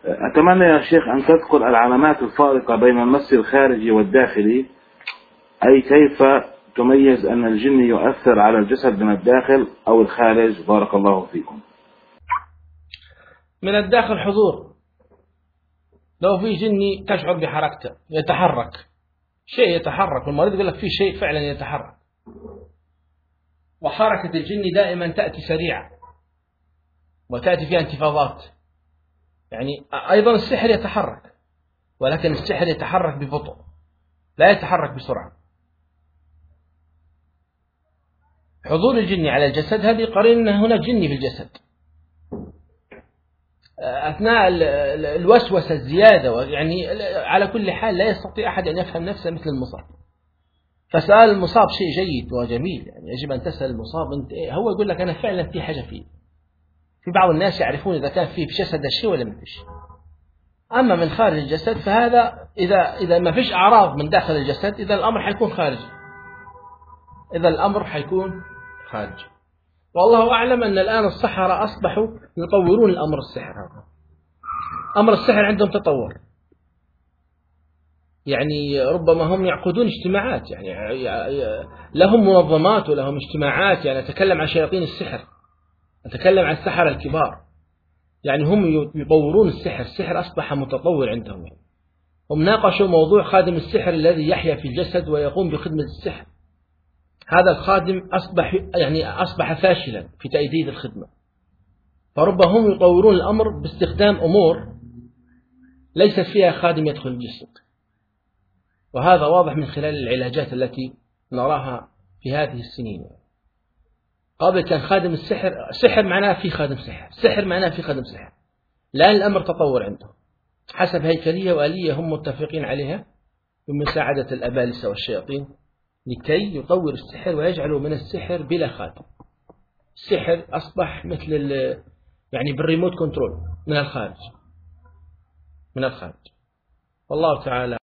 أتمنى يا شيخ أن تذكر العلامات الفارقة بين المس الخارجي والداخلي، أي كيف تميز أن الجن يؤثر على الجسد من الداخل أو الخارج؟ بارك الله فيكم. من الداخل حضور، لو في جني تشعر بحركته، يتحرك شيء، يتحرك المريض يقول لك في شيء فعلا يتحرك. وحركة الجن دائما تأتي سريعة وتأتي فيها انتفاضات. يعني أيضا السحر يتحرك، ولكن السحر يتحرك ببطء، لا يتحرك بسرعة. حضور الجن على الجسد هذه قرين أن هناك جني في الجسد. أثناء الوسوسة الزيادة، يعني على كل حال لا يستطيع أحد أن يفهم نفسه مثل المصاب. فسؤال المصاب شيء جيد وجميل، يعني يجب أن تسأل المصاب أنت إيه؟ هو يقول لك أنا فعلا في حاجة فيه. في بعض الناس يعرفون إذا كان فيه في جسد الشيء ولا ما فيش. أما من خارج الجسد فهذا إذا ما فيش أعراض من داخل الجسد، إذا الأمر حيكون خارجي، والله أعلم أن الآن السحرة أصبحوا يطورون الأمر السحر. أمر السحر عندهم تطور، يعني ربما هم يعقدون اجتماعات، يعني لهم منظمات ولهم اجتماعات. يعني أتكلم عن شياطين السحر، أتكلم عن السحرة الكبار، يعني هم يطورون السحر. السحر أصبح متطور عندهم. يعني هم ناقشوا موضوع خادم السحر الذي يحيا في الجسد ويقوم بخدمة السحر. هذا الخادم أصبح فاشلا في تأدية الخدمة، فربما هم يطورون الأمر باستخدام أمور ليست فيها خادم يدخل الجسد. وهذا واضح من خلال العلاجات التي نراها في هذه السنين. قبل كان خادم السحر، سحر معناه في خادم سحر، سحر معناه في خادم سحر. الآن الأمر تطور عنده حسب هيكلية وآلية هم متفقين عليها بمساعدة الأبالسة والشياطين، لكي يطور السحر ويجعلوا من السحر بلا خادم. السحر أصبح مثل يعني بالريموت كنترول من الخارج، والله تعالى